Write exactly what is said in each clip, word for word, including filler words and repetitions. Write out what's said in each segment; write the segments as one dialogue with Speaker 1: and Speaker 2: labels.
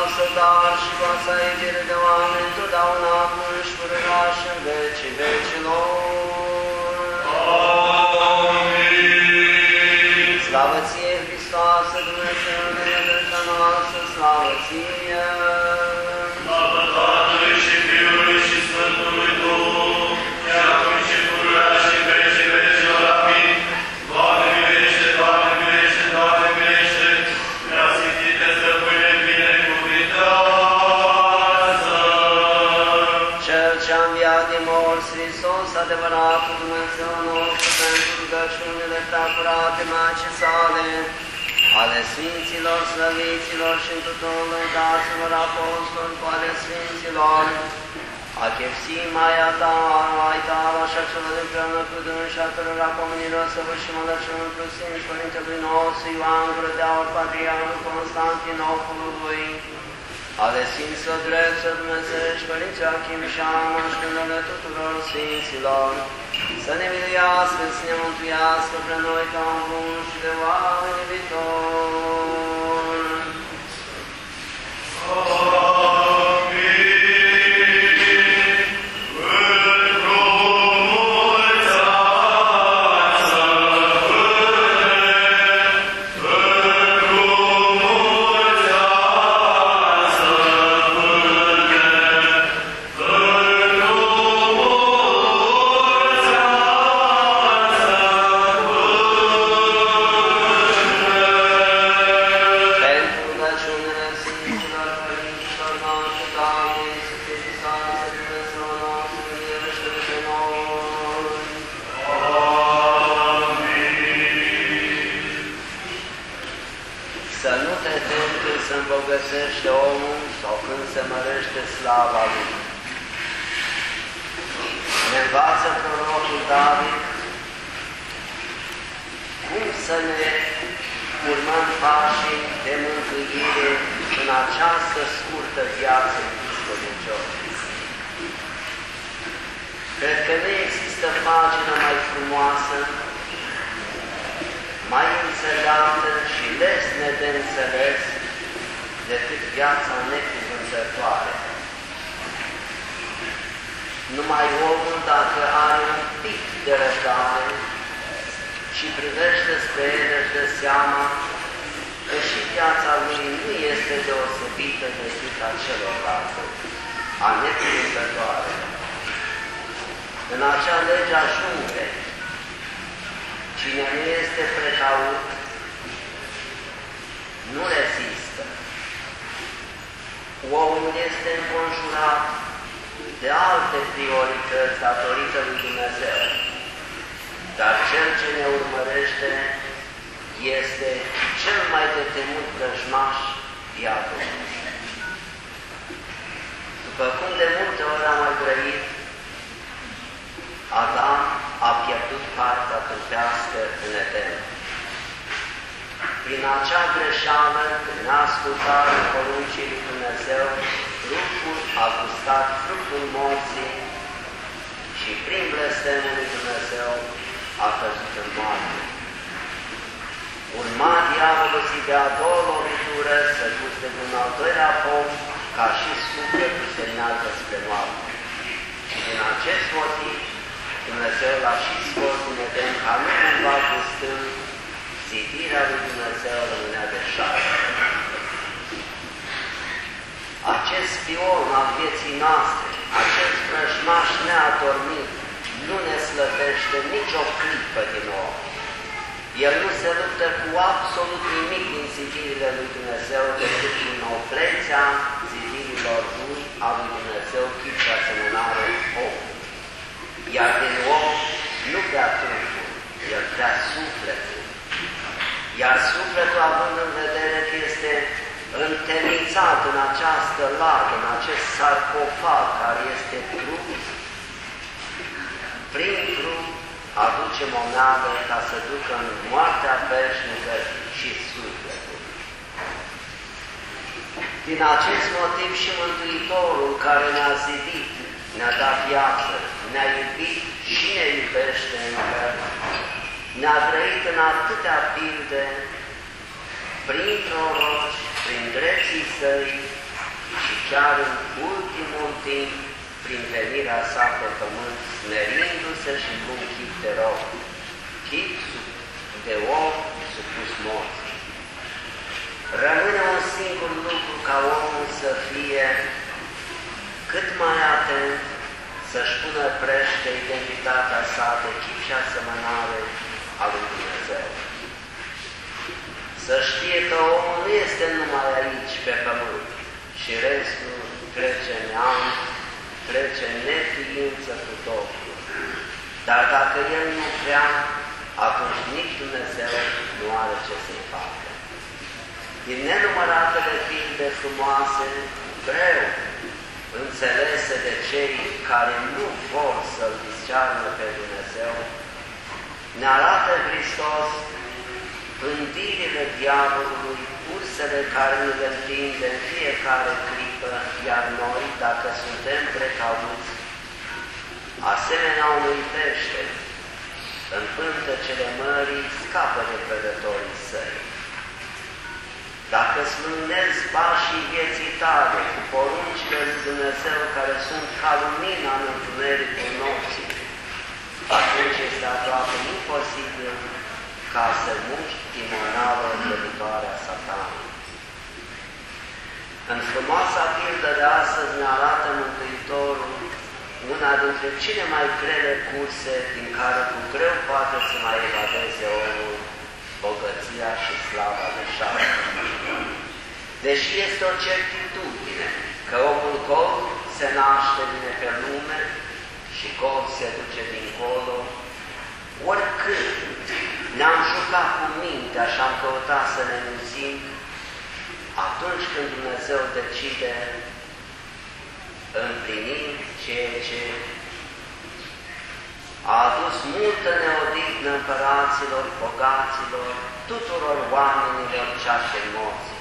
Speaker 1: să dar și viața iubire de oameni, totdeauna acum și pururea și în vecii vecilor. Amin. Slavă ție, Hristoase, Dumnezeule, drepta noastră, slavă ție.
Speaker 2: Slavă Tatălui și Fiului și Sfântului Duh, și acum și pururea și în vecii vecilor. Amin. Doamne miluiește, Doamne miluiește, Doamne miluiește, prea sfințite stăpâne, binecuvintează.
Speaker 1: Cel ce-a înviat din morți, Hristos, adevăratul Dumnezeu nostru, pentru rugăciunile prea curate Maicii sale, ale Sfinților, Slăviților și tuturor lăudaților apostoli cu ale Sfinților, a chefsimaia ta, ai ta, așa celor împreună cu dâns și a cărora pomenilor săvârșim alăciunul cu Sfinți Părintelui nostru Ioan Gură de Aur, Patriarhul Constantinopolului, ale Sfinților Drepți Dumnezeiești, Părinții Achim și Ana și numele tuturor Sfinților, să ne miluiască, să ne mântuiască pre noi ca un bun și de oameni iubitori. Îmbogățește omul sau când se mărește slava lui. Ne învață prorocul David cum să ne urmăm pașii de mântuire în această scurtă viață cristodicioasă. Cred că nu există pagină mai frumoasă, mai înțeleaptă și lesne de înțeles decât viața necuvântătoare. Numai omul, dacă are un pic de răbdare și privește spre el, își dă seama că și viața lui nu este deosebită decât a celorlalte, a necuvântătoare. În acea lege ajunge, cine nu este precaut, nu rezistă. Omul este înconjurat de alte priorități datorită lui Dumnezeu, dar cel ce ne urmărește este cel mai de temut vrăjmaș, diavolul. După cum de multe ori am mai grăit, Adam a pierdut partea trupească în Eden. Prin acea greșeală, prin ascultarea poruncii lui Dumnezeu, trupul a gustat fructul morții și prin blestemul lui Dumnezeu a căzut în moarte. Urma diavolul să dea două lovitură, să guste de un al doilea pom, ca și sufletul se înaltă spre moarte. Și din acest motiv, Dumnezeu l-a și scos din Eden, ca nu cumva gustând, zidirea lui Dumnezeu rămânea de șară. Acest spion al vieții noastre, acest vrăjmaș neadormit, nu ne slăbește nicio clipă din om. El nu se luptă cu absolut nimic din zidirile lui Dumnezeu, decât cu noblețea zidirilor lui a lui Dumnezeu, chip și asemănare om. Iar din om nu vrea trupul, el vrea sufletul. Iar sufletul, având în vedere că este întemnițat în această lagă, în acest sarcofag care este trup, prin trup aduce monadă ca să ducă în moartea veșnică și sufletul. Din acest motiv și Mântuitorul care ne-a zidit, ne-a dat viață, ne-a iubit și ne iubește încă, ne-a trăit în atâtea pilde, prin proroci, prin drepții săi, chiar în ultimul timp, prin venirea sa pe pământ, smerindu-se și cu un chip de rob, chip de om supus morții. Rămâne un singur lucru ca omul să fie cât mai atent, să-și pună prește identitatea sa de chip și asemănare a lui Dumnezeu. Să știe că omul nu este numai aici pe pământ și restul trece neam, trece neființă cu totul. Dar dacă el nu vrea, atunci nici Dumnezeu nu are ce să-i facă. Din nenumăratele filme frumoase, greu înțelese de cei care nu vor să-L discearnă pe Dumnezeu, ne arată Hristos pândirile diavolului, ursele care ne le întinde în fiecare clipă, iar noi, dacă suntem precauți, asemenea unui pește, în pântecele mării, scapă de prădătorii săi. Dacă slunezi pașii vieții tale cu poruncile lui Dumnezeu care sunt ca lumina în întunericul nopții, atunci este aproape imposibil ca să muști timonală învălitoarea Satanului. În frumoasa pildă de astăzi ne arată Mântuitorul una dintre cele mai grele curse din care cu greu poate să mai evadeze omul bogăția și slava de șarpe. Deși este o certitudine că omul gol se naște, vine pe lume și gol se duce dincolo, oricând ne-am jucat cu mintea și am căutat să ne mințim, atunci când Dumnezeu decide, împlinim ceea ce a adus multă neodihnă împăraților, bogaților, tuturor oamenilor ceașe morții.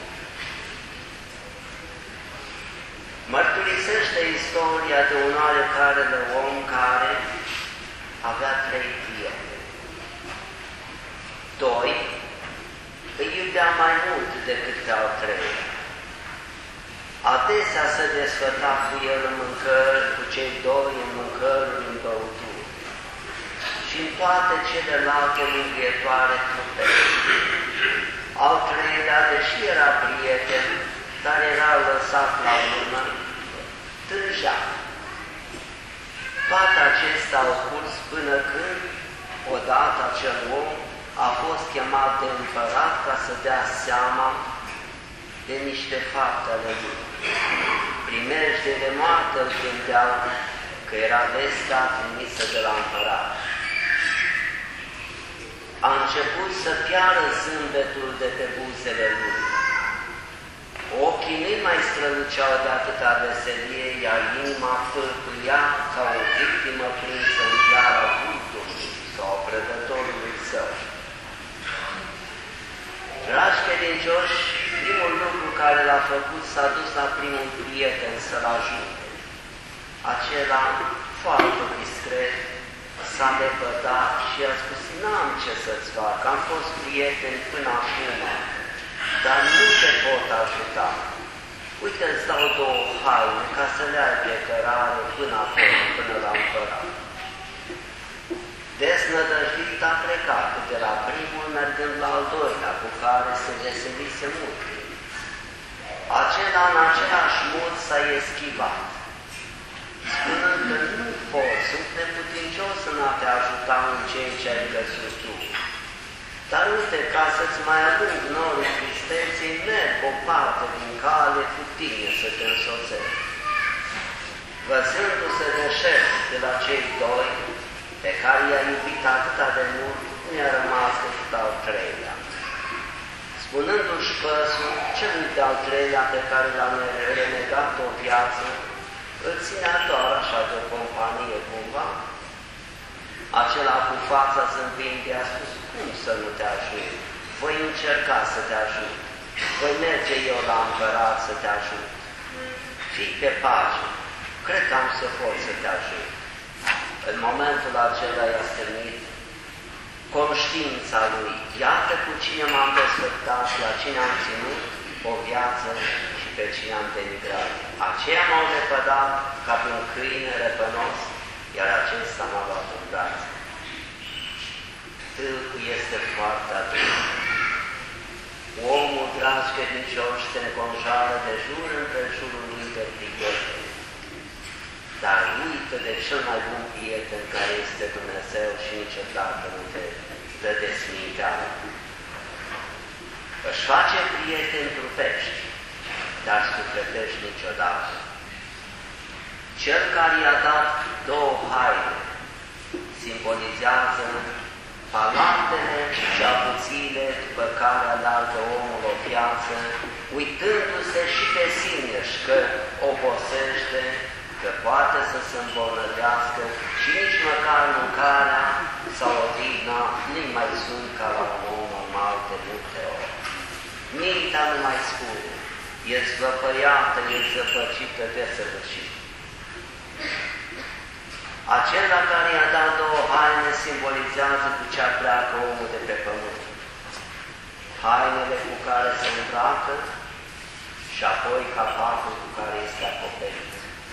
Speaker 1: Mărturisește istoria de un oarecare de om care avea trei prieteni. Doi îi iubea mai mult decât pe al treilea. Adesea se desfăta cu el în mâncări, cu cei doi în mâncări, în băuturi. Și în toate celelalte mângâietoare trupești. Al treilea, deși era prieten, dar era lăsat la urmă, tângea. Toate acestea au curs până când, odată acel om a fost chemat de împărat ca să dea seama de niște fapte ale lui. Primejde de moarte îl gândeau că era vestea trimisă de la împărat. A început să piară zâmbetul de pe buzele lui. Ochii nu mai străluceau de atâta veselie, iar inima fâlpâia ca o victimă prinsă în piara vultului sau a prădătorului său. Dragi credincioși, primul lucru care l-a făcut s-a dus la primul prieten să-l ajute. Acela, foarte discret, s-a lepădat și a spus, n-am ce să-ți fac, am fost prieten până acum, dar nu te pot ajuta. Uite, îți dau două haine ca să le ai pe cărare până acolo, până la împărat. Desnădăjduit a plecat de la primul mergând la al doilea, cu care se veselise mult. Acela în același mod s-a eschivat, spunând că nu pot, sunt neputincios în a te ajuta în ceea ce ai găsit tu. Dar uite, ca să-ți mai alung norul tristeței, merg o parte din cale cu tine să te însoțești. Văzându-se deșert de la cei doi, pe care i-a iubit atâta de mult, nu i-a rămas decât al treilea. Spunându-și păsul, celui de-al treilea pe care l-a renegat o viață, îl ținea doar așa de o companie cumva. Acela cu fața zâmbind i-a spus, cum să nu te ajut? Voi încerca să te ajut. Voi merge eu la împărat să te ajut. Fii pe pace. Cred că am să pot să te ajut. În momentul acela i-a stârnit conștiința lui. Iată cu cine m-am desfătat, la cine am ținut o viață și pe cine am denigrat. Aceia m-au lepădat ca pe un câine răpănos, iar acesta m-a luat în brațe. Tâlcul este foarte adânc. Omul, dragi credincioși, se înconjoară de jur împrejurul lui de prieteni, dar uită de cel mai bun prieten care este Dumnezeu și niciodată nu te dă de sminteală. Își face prieteni trupești, dar sufletești niciodată. Cel care i-a dat două haine simbolizează palantele și avuțiile după care aleargă omul o viață, uitându-se și pe sine că obosește, că poate să se îmbolnăvească și nici măcar mâncarea sau odihna nu-i mai sunt ca la un om normal de multe ori. Mintea nu mai spune, e zvăpăiată, e zăpăcită de săvârșit. Acela care i-a dat două haine simbolizează cu ce pleacă omul de pe pământ. Hainele cu care se îmbracă și apoi capacul cu care este acoperit.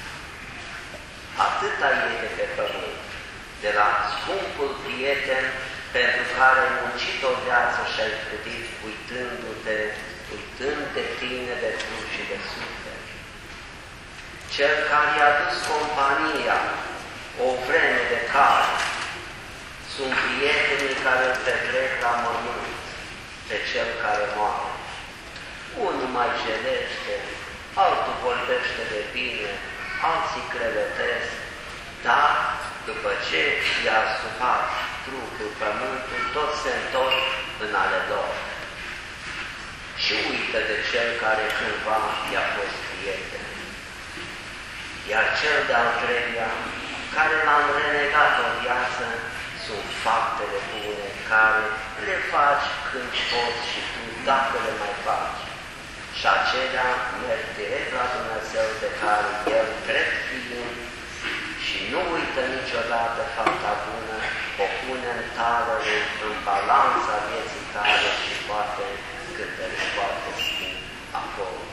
Speaker 1: Atâta e de pe pământ, de la scumpul prieten pentru care ai muncit o viață și ai trădit uitându-te, uitând de tine de trup și de suflet. Cel care i-a dus compania o vreme de cale, sunt prietenii care îl petrec la mormânt pe cel care moare. Unul mai jelește, altul vorbește de bine, alții crevetesc, dar după ce i-a asumat trupul, pământul, tot se întorc în ale lor. Și uită de cel care cândva i-a fost prieten. Iar cel de-al treilea, care l-am renegat o viață, sunt faptele bune care le faci când poți și tu, dacă le mai faci. Și acelea merg direct la Dumnezeu de care El, drept fiind, și nu uită niciodată fapta bună, o pune în talele, în balanța vieții tale și poate cântele foarte schimb acolo.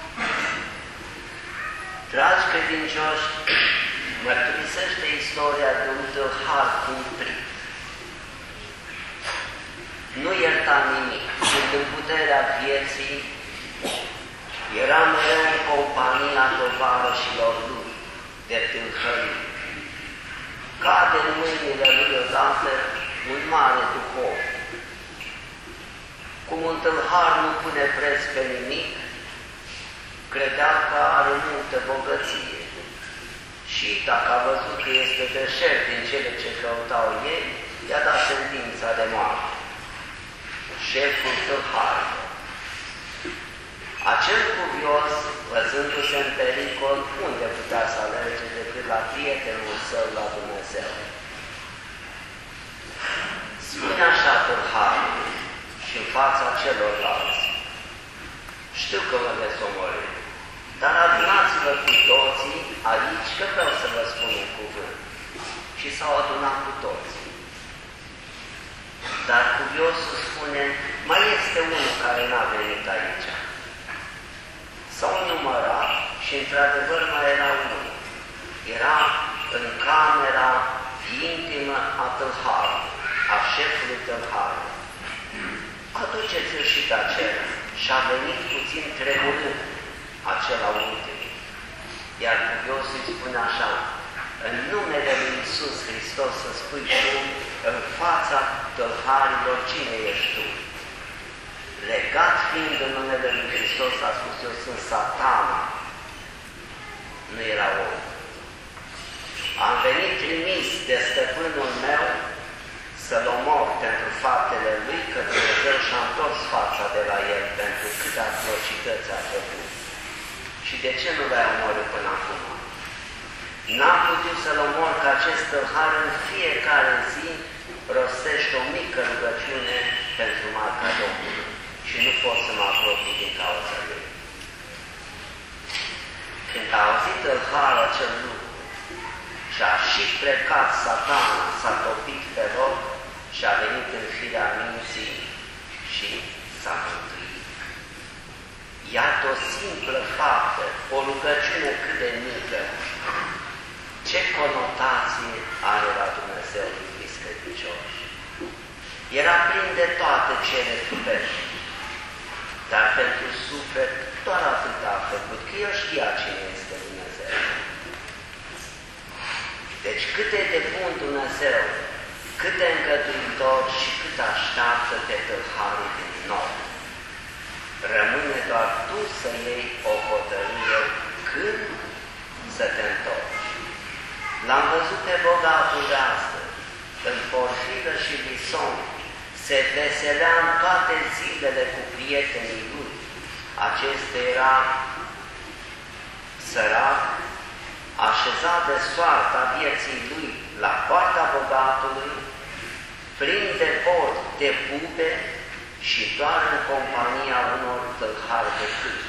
Speaker 1: Dragi credincioși, mărturisește istoria de un tâlhar cumprit. Nu ierta nimic, când în puterea vieții era mereu în compania tovarășilor lui de tâlhării. Cade în mâinile lui odată un mare duhov. Cum un tâlhar nu pune preț pe nimic, credea că are multă bogăție. Și dacă a văzut că este deșert din cele ce căutau ei, i-a dat sentința de moarte. Șeful tâlharilor. Acel cuvios, văzându-se în pericol, unde putea să alerge decât la prietenul său, la Dumnezeu? Spune așa tâlharul și în fața celorlalți: știu că mă veți omorî, dar adunați-vă cu toții aici, că vreau să vă spun un cuvânt. Și s-au adunat cu toții. Dar cuviosul spune: mai este unul care n-a venit aici. S-au numărat și într-adevăr mai era unul. Era în camera intimă a tâlharului, a șefului tâlharului. Aduceți-l și pe acela. Și a venit puțin tremurând acela ultim. Iar cuviosul îi spune așa: în numele lui Iisus Hristos să spui tu în fața tâlharilor cine ești tu. Legat fiind în numele lui Hristos, a spus: eu sunt Satana. Nu era om. Am venit trimis de stăpânul meu să-l omor pentru faptele lui, că Dumnezeu și-a întors fața de la el pentru câte atrocități a făcut. Și de ce nu l-ai omorât până acum? N-am putut să-l omor, că acest tâlhar în fiecare zi rostește o mică rugăciune pentru Marca Domnului și nu pot să mă apropii din cauza lui. Când a auzit tâlharul acel lucru și a și plecat Satana, s-a topit pe loc și a venit în firea minții și s-a mântuit. iată o simplă faptă, o rugăciune cât de mică, ce conotație are la Dumnezeu, iubiți credincioși. Era plin de toate cele trupești, dar pentru suflet doar atât a făcut, că el știa cine este Dumnezeu. Deci cât e de bun Dumnezeu, cât de îngăduitor și cât așteaptă pe tâlharii din noi. Rămâne doar tu să iei o hotărâre când să te întorci. L-am văzut pe bogatul de astăzi, în Porfiră și Lison, se veselea în toate zilele cu prietenii lui. Acesta era sărac, așezat de soarta vieții lui la poarta bogatului, plin de pot, de bube și doar în compania unor tâlhari de cât.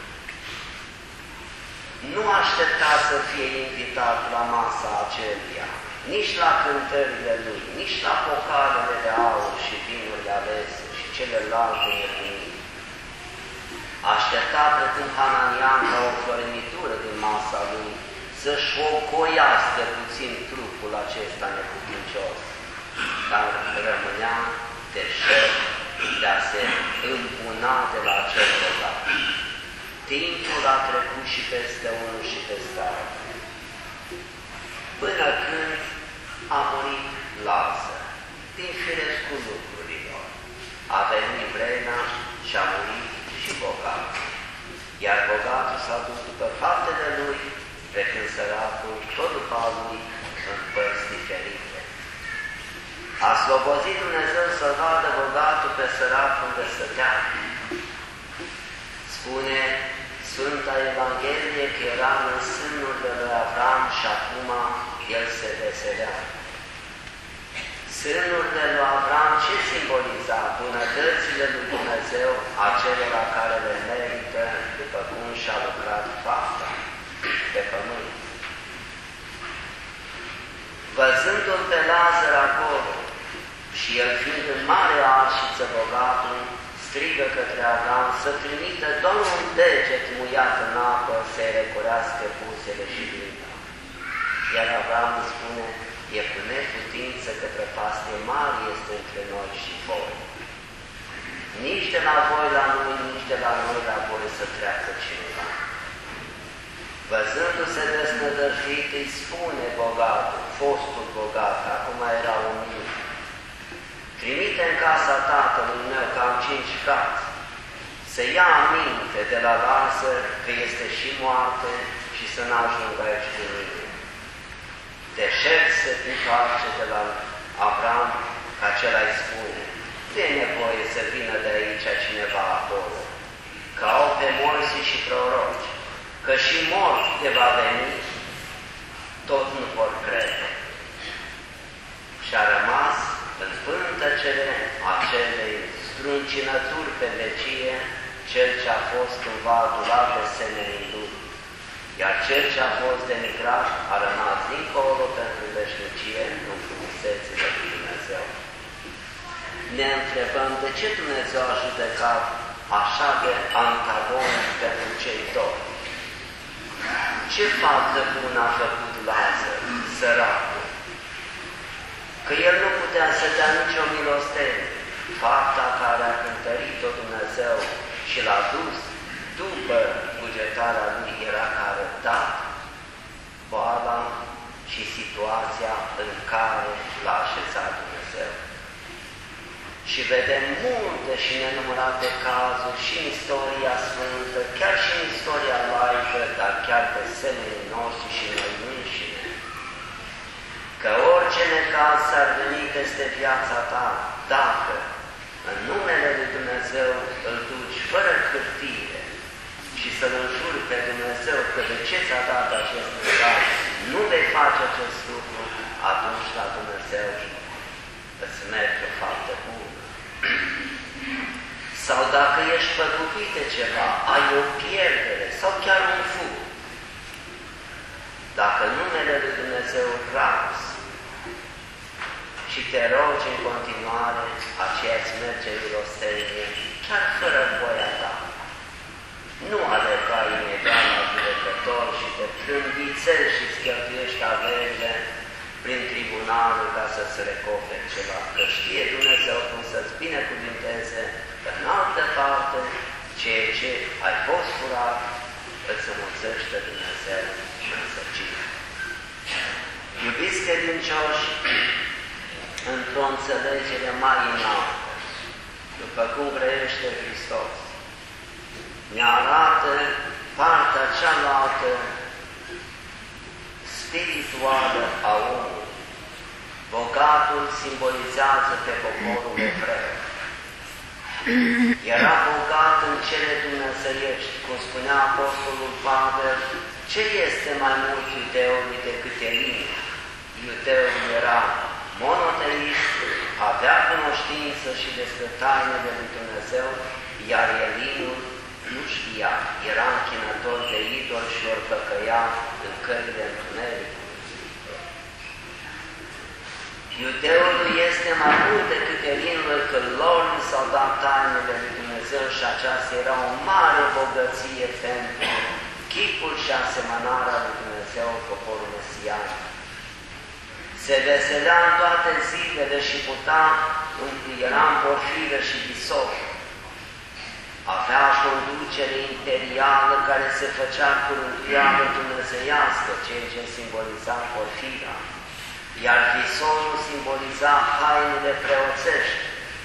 Speaker 1: Nu aștepta să fie invitat la masa acelia, nici la cântările lui, nici la pocarele de aur și vinurile alese și celelalte nebunii. Aștepta precum Hananian la o florinitură din masa lui, să-și ocoiască puțin trupul acesta neputincios, dar rămânea deșert de a se împuna de la acel bogat. Timpul a trecut și peste unul și peste altul, până când a murit Lazar, din firescul lucrurilor. A venit vremea și a murit și bogatul, iar bogatul s-a dus după faptele lui, pe când săracul, tot după a lui, în părți diferite. A slobozit Dumnezeu să-l vadă bogatul pe sărac unde stătea. Spune Sfânta Evanghelie că era în sânul de lui Avram și acum el se veselea. Sânul de lui Avram ce simboliza? Bunătățile lui Dumnezeu, acelora care le merită după cum și-a lucrat fapta pe pământ. Văzându-l pe Lazar acolo și el fiind în mare arșiță bogatul, strigă către Avram să trimită doar un deget muiat în apă să-i recurească buzele și limba. Iar Avram îmi spune, e cu neputință că prăpastie mare este între noi și voi. Nici de la voi la noi, nici de la noi la voi să treacă cineva. Văzându-se desnădăjduit, îi spune bogatul, fostul bogat, acum era un mic, trimite în casa tatălui meu, că am cinci frați, să ia aminte de la Lazar că este și moarte și să n-ajungă aici cu mine. Deșert se întoarce de la Avram, ca acela îi spune, nu e nevoie să vină de aici cineva acolo, că au pe morți și proroci, că și morți de va veni, tot nu vor crede. Și a rămas în pântăcele acelei struncinături pe vecie, cel ce a fost cumva adulat de semenii lui, iar cel ce a fost denigrat a rămas dincolo pentru veșnicie în frumusețile lui Dumnezeu. Ne întrebăm de ce Dumnezeu a judecat așa de antagonic pentru cei doi. Ce faptă bună a făcut Lazar, săracul? Că el nu putea să dea nicio milostenie. Fapta care a cântărit-o Dumnezeu și l-a dus după bugetarea lui era că a arătat boala și situația în care l-a așezat Dumnezeu. Și vedem multe și nenumărate cazuri și în istoria sfântă, chiar și în istoria laică, dar chiar pe semenii noștri și noi înșine, că orice necaz s-ar veni peste viața ta, dacă în numele lui Dumnezeu îl duci fără hârtie și să-L înjuri pe Dumnezeu că de ce ți-a dat acest necaz, nu vei face acest lucru, atunci la Dumnezeu îți merge o faptă bună. Sau dacă ești păgubit de ceva, ai o pierdere sau chiar un fug, dacă numele lui Dumnezeu razi și te rogi în continuare, aceea îți merge milostenie, chiar fără voia ta. nu alerga imediat la judecător și te trâmbițești și îți cheltuiești averile prin tribunalul ca să-ți recoferi ceva, că știe Dumnezeu cum să-ți binecuvinteze, că în altă parte, ceea ce ai fost furat, îți înmulțește Dumnezeu în săcire. Iubiți credincioși, într-o înțelegere mai înaltă, după cum grăiește Hristos, ne arată partea cealaltă spirituală a omului. Bogatul simbolizează pe poporul evreu. Era bogat în cele dumnezeiești, cum spunea Apostolul Pavel, ce este mai mult iudeului decât Elin? Iudeul era monoteist, avea cunoștință și despre tainele lui Dumnezeu, iar Elinul nu știa, era închinător de idol și ori păcăia în căile întunericului. Iudeului este mai mult decât Elinul, că lor li s-au dat tainele lui Dumnezeu și aceasta era o mare bogăție pentru chipul și asemănarea lui Dumnezeu, poporul mesian. Se veselea în toate zilele și putea, era în porfiră și visor. Avea conducere imperială care se făcea cu rânduială dumnezeiască, ceea ce simboliza porfira, iar visorul simboliza hainele preoțești.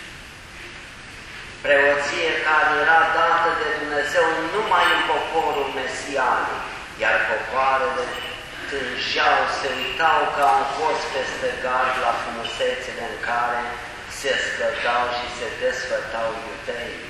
Speaker 1: Preoție care era dată de Dumnezeu numai în poporul mesianic, iar popoarele tânjeau, se uitau ca un fost peste gard la frumusețele în care se scăldau și se desfătau iudeii.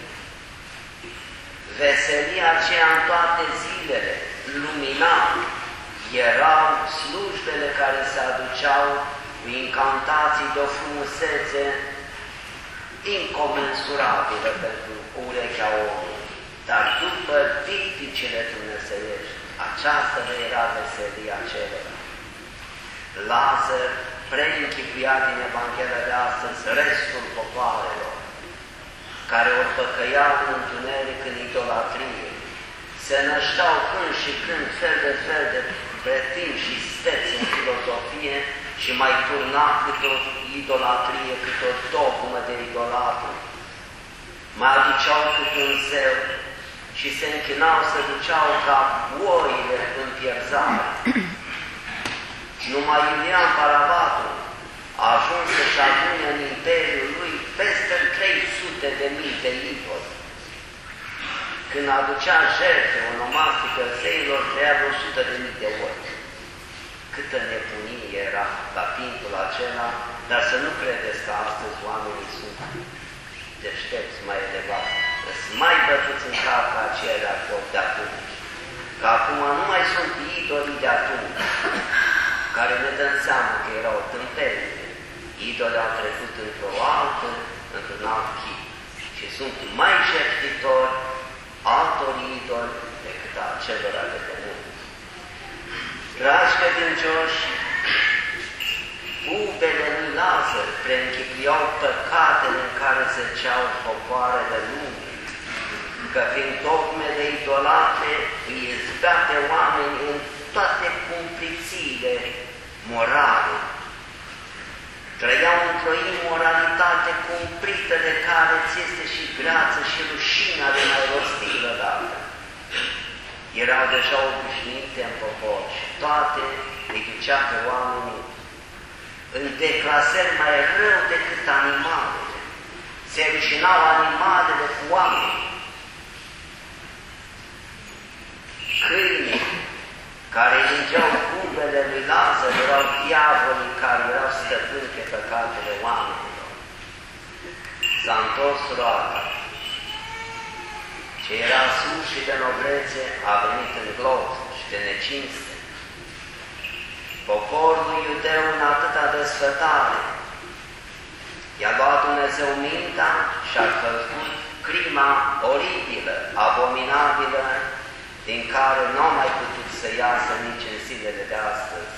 Speaker 1: Veselia aceea în toate zilele, lumina, erau slujbele care se aduceau cu incantații de o frumusețe incomensurabilă pentru urechea omului, dar după dicticile dumnezeiești, aceasta nu era veselia celor. Lazar preînchipuia din Evanghelia de astăzi restul popoarelor, care ori păcăiau în întuneric, în idolatrie, se nășteau când și când fel de fel de pretini și steți în filozofie și mai turna câte o idolatrie, câte o dogmă de idolatru. Mai aduceau câte un zeu și se închinau, se duceau ca oile în pierzare. Numai Iulian Paravatul a ajuns să-și adune în imperiul lui peste trei sute de mii de idoli. Când aducea jertfe onomastică zeilor, treia o sută de mii de ori. Câtă nebunie era la timpul acela, dar să nu credeți că astăzi oamenii sunt deștepți, mai elevați, sunt mai bătuți în cap ca aceia de atunci. Că acum nu mai sunt idolii de atunci, care ne dăm seama că erau tâmpenii. Idolii au trecut într-o altă, într-un alt chip și sunt mai jertfitori altor idoli decât acelora de pe mult. Dragi credincioși, bubele lui Lazar preînchipuiau păcatele în care zăceau popoarele lumii, că prin dogmele idolatre îi izbea pe oameni în toate cumplițiile morale. Trăiau într-o imoralitate cumplită de care ți este și greață și rușinea de mai rostilă dată. Erau deja obișnuite în popor și toate îi ducea pe oamenii în declasări mai rău decât animalele. Se rușinau animalele cu oameni. Câinii care lingeau cumbele lui Lazar erau diavolii care erau stăpâni pe păcatele oamenilor. S-a întors roata. Ce era sus și de noblețe a venit în glot și de necinste. Poporul iudeu în atâta desfătare i-a luat Dumnezeu mintea și a făcut crima oribilă, abominabilă, din care nu au mai putut să iasă nici în zilele de astăzi.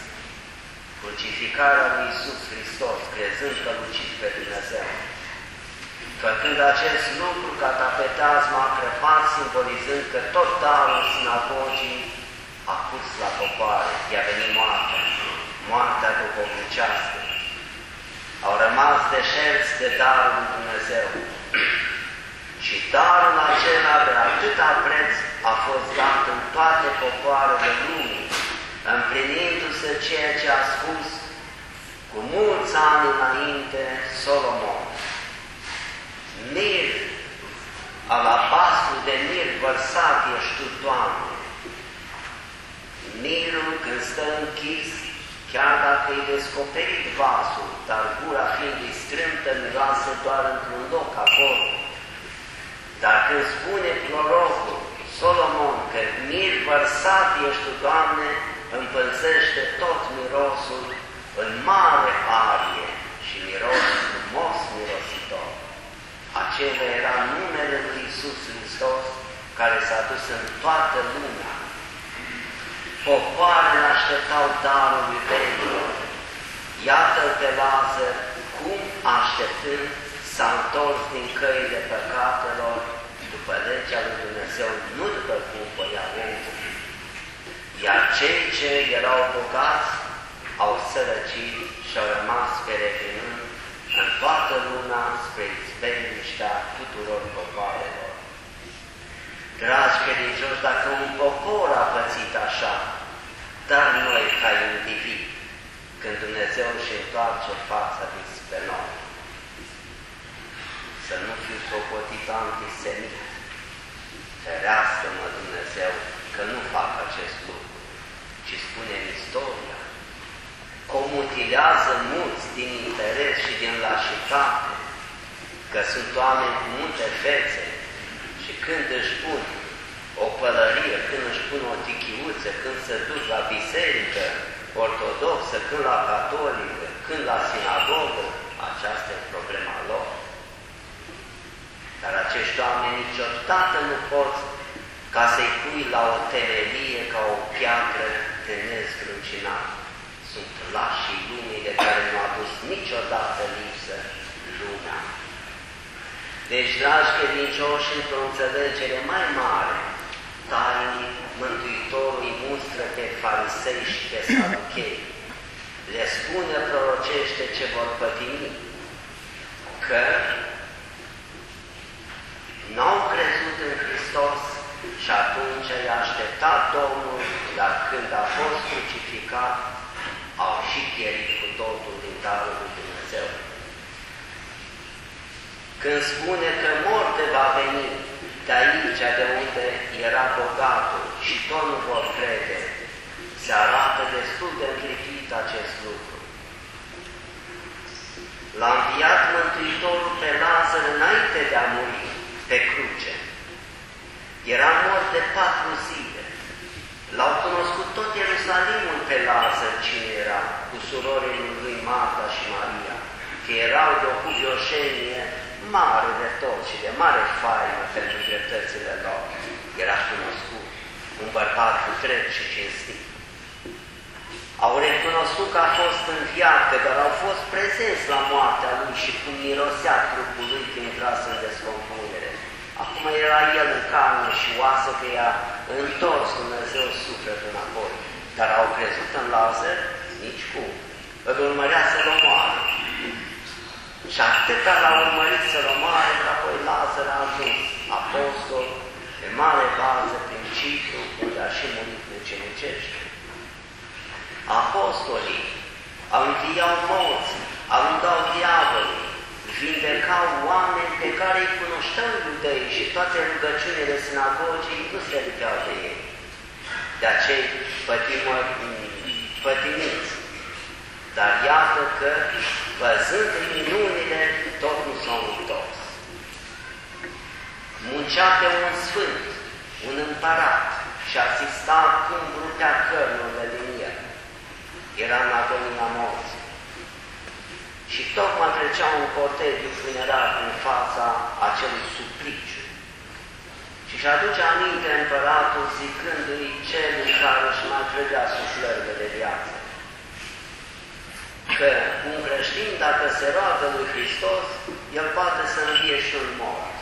Speaker 1: Crucificarea lui Iisus Hristos, crezând că lucit pe Dumnezeu. făcând acest lucru, catapetează m-a crăpat, simbolizând că tot darul sinagogii a pus la popoare, i-a venit moartea, moartea duhovnicească. Au rămas deșerți de darul lui Dumnezeu. Și darul acela de atâta preț a fost dat în toate popoarele lumii, împlinindu-se ceea ce a spus cu mulți ani înainte Solomon. Mir, alabastru de mir vărsat ești tu, Doamne. Mirul când stă închis, chiar dacă e descoperit vasul, dar gura fiind strâmtă, miroase doar într-un loc acolo. Dar când spune prorocul Solomon că mir vărsat ești tu, Doamne, împălțește tot mirosul în mare arie și miros frumos mirositor. Acela era numele lui Iisus Hristos, care s-a dus în toată lumea. Popoarele așteptau darul lui Dumnezeu. Iată-l pe Lazar, cum așteptând s-a întors din căile păcatelor după legea lui Dumnezeu, nu după cum voia omul. Iar cei ce erau bogați au sărăcit și au rămas peregrinând în toată lumea spre izbeliștea tuturor popoarelor. Dragi credincioși, dacă un popor a pățit așa, dar noi ca individ, când Dumnezeu își întoarce fața dinspre noi, să nu fiu socotit antisemit, ferească-mă Dumnezeu că nu fac acest lucru, ci spune în istoria că o mutilează mulți din interes și din lașitate, că sunt oameni cu multe fețe și când își pun o pălărie, când își pun o tichiuță, când se duc la biserică ortodoxă, când la catolică, când la sinagogă, aceasta e problema lor. Dar acești oameni niciodată nu pot ca să-i pui la o temelie ca o piatră de nezgruncinată. Sunt lașii lumii de care nu a dus niciodată lipsă lumea. Deci, dragi credincioși, într-o înțelegere mai mare, tainic, Mântuitorul îi mustră pe farisei și pe saduchei. Le spune prorocește ce vor pătimi, că n-au crezut în Hristos și atunci i-a așteptat Domnul, dar când a fost crucificat, au și pierit cu totul din darul lui Dumnezeu. Când spune că moarte va veni de aici, de unde era bogatul, și tot nu vor crede, se arată destul de înclipit acest lucru. L-a înviat Mântuitorul pe Lazar înainte de a muri pe cruce. Era mort de patru zile. L-au cunoscut tot Ierusalimul pe Lazar cine era, cu surorile lui Marta și Maria, că erau de o cuvioșenie mare de tot și de mare faină pentru dreptățile lor. Era cunoscut, un bărbat cu drept și cinstit. Au recunoscut că a fost înviat, dar au fost prezenți la moartea lui și cum mirosea trupul lui când intrase în descompunere. Acum era el în carne și oasă că i-a întors Dumnezeu sufletul înapoi. Dar au crezut în Lazar? Nici cum. Îl urmărea să-l omoare. Și atâta l-a urmărit să-l omoare, că apoi Lazar a ajuns apostol pe mare bază prin Cipru, unde a și murit mucenicește. Apostolii înviau morții, alungau diavolii, vindecau oameni pe care îi cunoșteau iudeii și toate rugăciunile sinagogii nu se ridiceau de ei. De acei pătimiți. Dar iată că, văzând minunile, tot nu s-au întors. Muncea pe un sfânt, un împărat, și asista cum rupea cărnurile din el. Era în agonia morții. Și tocmai trecea un cortegiu funerar în fața acelui supliciu. Și își aduce aminte împăratul zicându-i celui care își mai trăgea suflările de viață, că un creștin dacă se roagă lui Hristos, el poate să învie și un mort.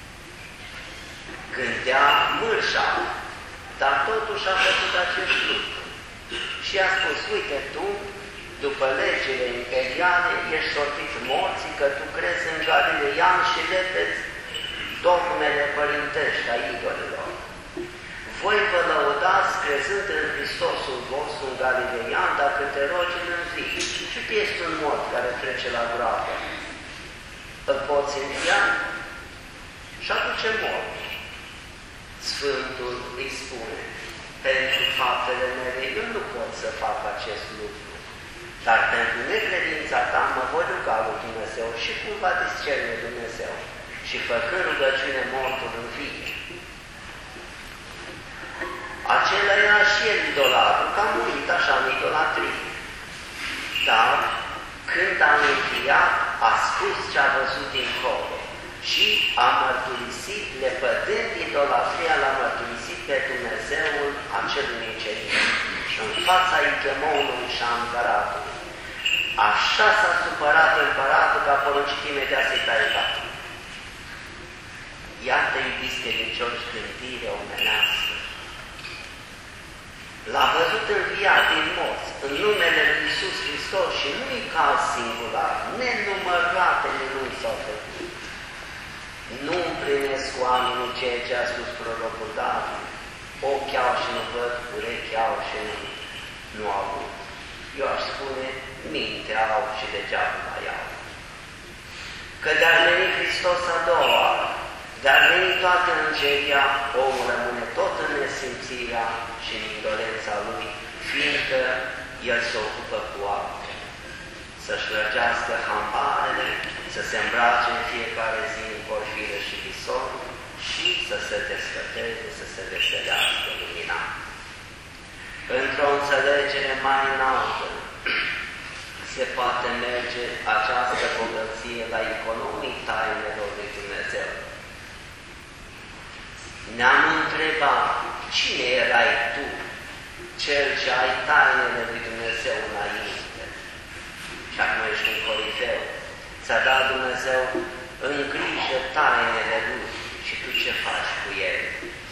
Speaker 1: Gândea mârșa, dar totuși a făcut acest lucru. Și a spus, uite tu, după legile imperiale, ești sortit morții, că tu crezi în Galileian și lepeți dogmele părintești a idolilor. Voi vă lăudați crezând în Hristosul vostru în Galileian, dacă te rogi în învii. Și tu ești un mort care trece la groapă. Îl poți învia? Și atunci mor. Sfântul îi spune, pentru faptele mele eu nu pot să fac acest lucru, dar pentru necredința ta mă voi ruga lui Dumnezeu și cum va discerne Dumnezeu. Și făcând rugăciune mortul învie. Acela era și el idolatul, că a murit așa în idolatrie. Dar când a înviat, a spus ce a văzut dincolo și a mărturisit, lepădând idolatria, l-a mărturisit pe Dumnezeul acelui nicerit. Și în fața Ichemonului și a împăratului. Așa s-a supărat împăratul că a poruncit imediat să-i taie capul. Iată, iubiți credincioși, gândire omenească. L-a văzut înviat din morți, în numele lui Iisus Hristos și nu-i caz singular, nenumărate minuni s-au făcut. Nu împlinesc oamenii ceea ce a spus prorocul David, ochi au și nu văd, urechi au și nu, nu aud. Eu aș spune, minte au și degeaba mai au. Că de-ar veni Hristos a doua oară, de-ar veni toată îngeria, omul rămâne tot în nesimțirea și în indolența lui, fiindcă el se ocupă cu alte, să-și lărgească hambarele, să se îmbrace în fiecare zi în porfiră și vison și să se desfăteze, să se veselească luminat. Într-o înțelegere mai înaltă se poate merge această bogăție la economii tainelor lui Dumnezeu. Ne-am întrebat, cine erai tu, cel ce ai tainele lui Dumnezeu înainte? Și acum ești un corifeu. Ți-a dat Dumnezeu în grijă tainele lui și tu ce faci cu ele?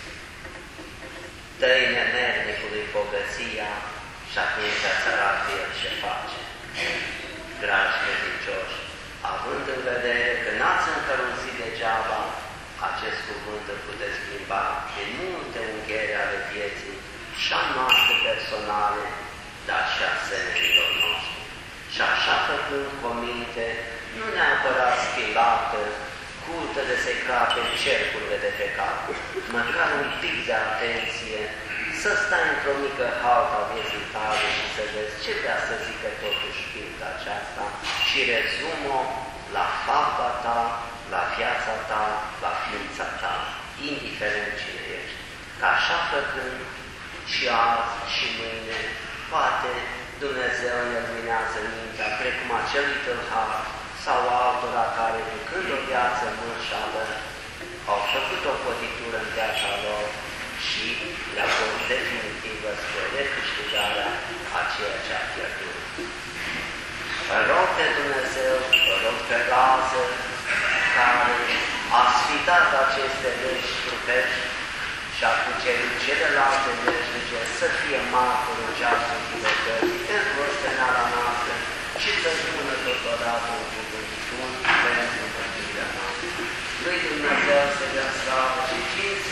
Speaker 1: Dă-i nemernicului bogăția și atunci îți arată el ce face. Dragi credincioși, având în vedere că n-ați încărunțit degeaba, acest cuvânt îl puteți schimba în multe unghiere ale vieții, și a noastre personale, dar și a semenilor noștri. Și așa făcând cu minte, nu neapărat spilată, cultă de se crape cercurile de pe cap, măcar un pic de atenție, să stai într-o mică haltă a vieții tale și să vezi ce vrea să zică totuși pilda aceasta și rezum-o la fapta ta, la viața ta, la ființa ta, indiferent cine ești. Că așa făcând și azi și mâine, poate Dumnezeu ne luminează mintea, precum acelui tâlhar sau altora care, ducând o viață mărșală, au făcut o cotitură în viața lor și le-a fost definitivă spre recâștigarea a ceea ce a pierdut. Îl rog pe Dumnezeu, îl rog pe Lazar, care a sfidat aceste legi trupești și a cucerit celelalte veșnice să fie martor în ceasul judecății pentru osteneala noastră și să spună totodată un cuvânt bun pentru mântuirea noastră. Lui Dumnezeu să dea slavă și cinste